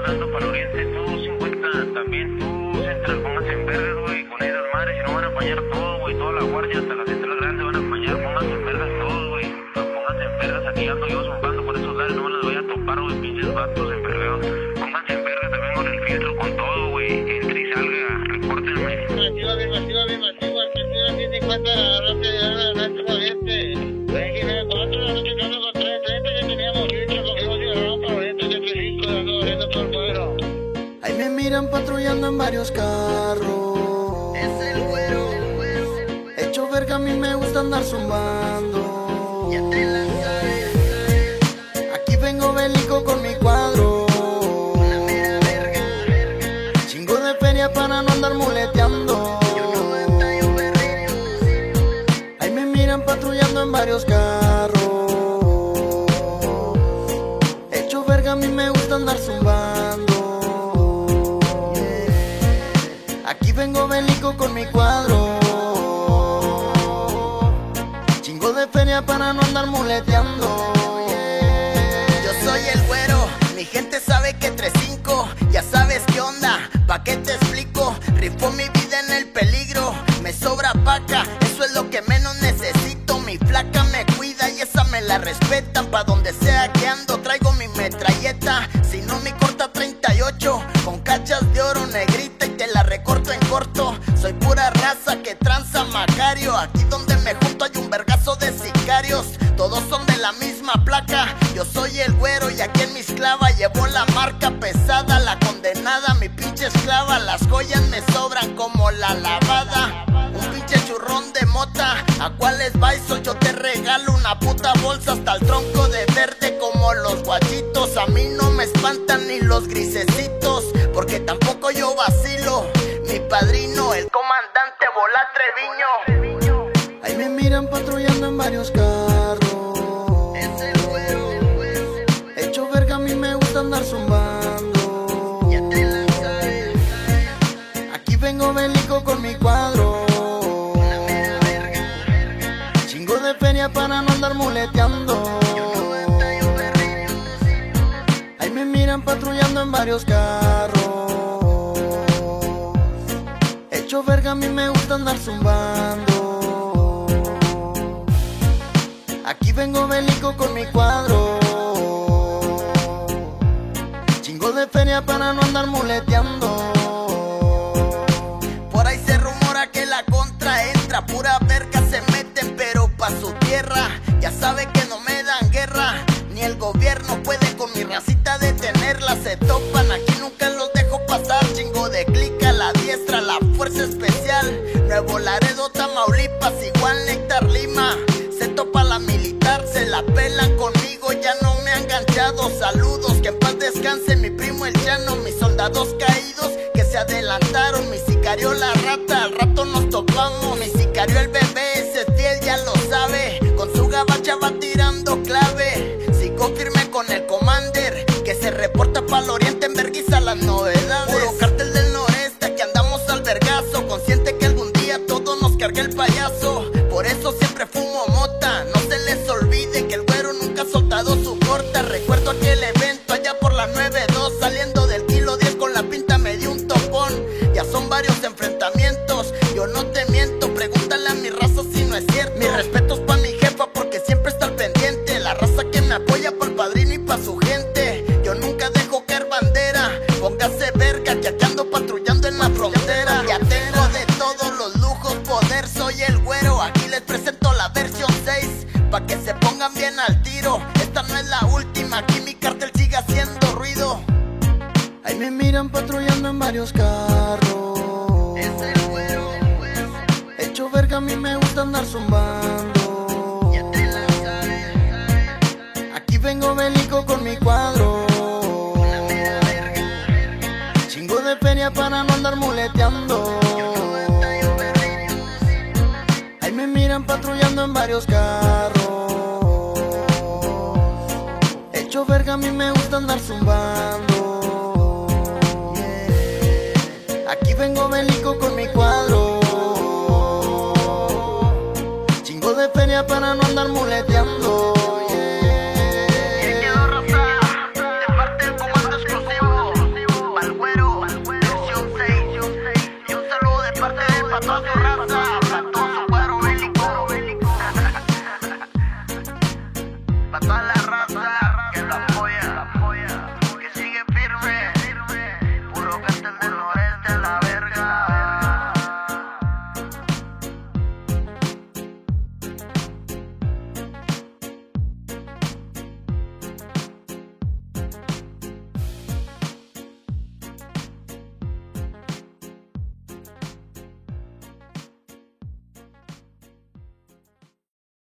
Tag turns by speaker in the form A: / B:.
A: volando para el oriente, tú 50, también tú central, pónganse en vergas, güey, con ellos madres, si no van a apañar todo, güey, toda la guardia hasta la central grande van a apañar, pónganse en vergas todos, güey, pónganse en vergas, aquí ando yo zumbando por esos lares, no me las voy a topar, güey, pinches vatos envergados, pónganse en vergas también con el filtro, con todo, güey, entre y salga, repórtenme.
B: Masiva, que estoy aquí 50, rápido, adelante, corriente. Ven, que 4, la noche con 330, que teníamos filtro, cogimos y agarramos para oriente, de 35, dando corriendo por el pueblo.
C: Ahí me miran patrullando en varios carros.
D: Es el güero.
C: Hecho verga, a mí me gusta andar zumbando.
D: Ya te la sabes.
C: Aquí vengo bélico con mi cuadro.
D: Una mera verga.
C: Chingo de feria para no andar muleteando. Ahí me miran patrullando en varios carros. Hecho verga, a mí me gusta andar zumbando. Aquí vengo bélico con mi cuadro. Chingo de feria para no andar muleteando.
D: Yo soy el güero, mi gente sabe que 3-5, ya sabes qué onda, pa' qué te explico. Rifó mi vida en el peligro, me sobra paca, eso es lo que menos necesito. Mi flaca me cuida y esa me la respetan. Pa' donde sea que ando traigo mi metralleta. Si no mi corta 38, con cachas de oro negrita y te la recorto en corto. Soy pura raza que tranza Macario. Aquí donde me junto hay un vergazo de sicarios. Todos son de la misma placa. Yo soy el güero y aquí en mi esclava llevo la marca pesada. La condenada, mi pinche esclava. Las joyas me sobran como la lavada. Un pinche churrón de mota. ¿A cuáles baizo? Yo te regalo una puta bolsa hasta el tronco de verde como los guachitos. A mí no me espantan ni los grisecitos, porque tampoco yo vacilo. Mi padrino, el comandante Volá Treviño.
C: Ahí me miran patrullando en varios carros.
D: Es el güero.
C: Hecho verga, a mí me gusta andar zumbando.
D: Ya te la sabes.
C: Aquí vengo bélico con mi cuadro.
D: Una mera verga.
C: Chingo de feria para no andar muleteando. Ahí me miran patrullando en varios carros. Hecho verga, a mí me gusta andar zumbando. Aquí vengo bélico con mi cuadro. Chingo de feria para no andar muleteando.
D: Por ahí se rumora que la contra entra, pura verga se meten pero pa' su tierra. Ya sabe que no me dan guerra, ni el gobierno puede con mi racita detenerla. Se topan, aquí nunca los dejo pasar. Chingo de clica, la diestra, la fuerza especial. Nuevo Laredo, Tamaulipas, igual Néctar Lima. Se topa la militar, se la pelan conmigo, ya no me han ganchado. Saludos, que en paz descanse mi primo el llano. Mis soldados caídos que se adelantaron. Mi sicario la rata, al rato nos topamos. Mi sicario el bebé, ese es fiel, ya lo sabe. Con su gabacha va tirando clave. Sigo firme con el commander, que se reporta pa'l oriente en verguiza las novedades. Puro cártel del noreste, que andamos al vergazo. Consciente que algún día todo nos cargue el payaso. Por eso siempre fumo mota, no se les olvide que el güero nunca ha soltado su corta. Recuerdo aquel evento allá por la 9-2, saliendo del kilo 10 con la pinta me dio un topón. Ya son varios enfrentamientos, yo no te miento, pregúntale a mi raza si no es cierto. Mis respetos pa' mi jefa porque siempre está al pendiente. La raza que me apoya por padrino y pa' su gente. Yo nunca dejo caer bandera, póngase verga que aquí ando patrullando en la frontera. Ya tengo de todos los lujos, poder, soy el güero. Aquí les presento la versión 6, pa' que se pongan bien al tiro. Esta no es la última, aquí mi cartel sigue haciendo ruido.
C: Ahí me miran patrullando en varios carros.
D: Es el güero.
C: Hecho verga, a mí me gusta andar zumbando.
D: Ya te la sabes.
C: Aquí vengo bélico con mi cuadro.
D: Una mera verga.
C: Chingo de feria para no andar muleteando. Ahí me miran patrullando en varios carros. Hecho verga, a mí me gusta andar zumbando. Aquí vengo bélico con mi cuadro. Chingo de feria para no andar muleteando.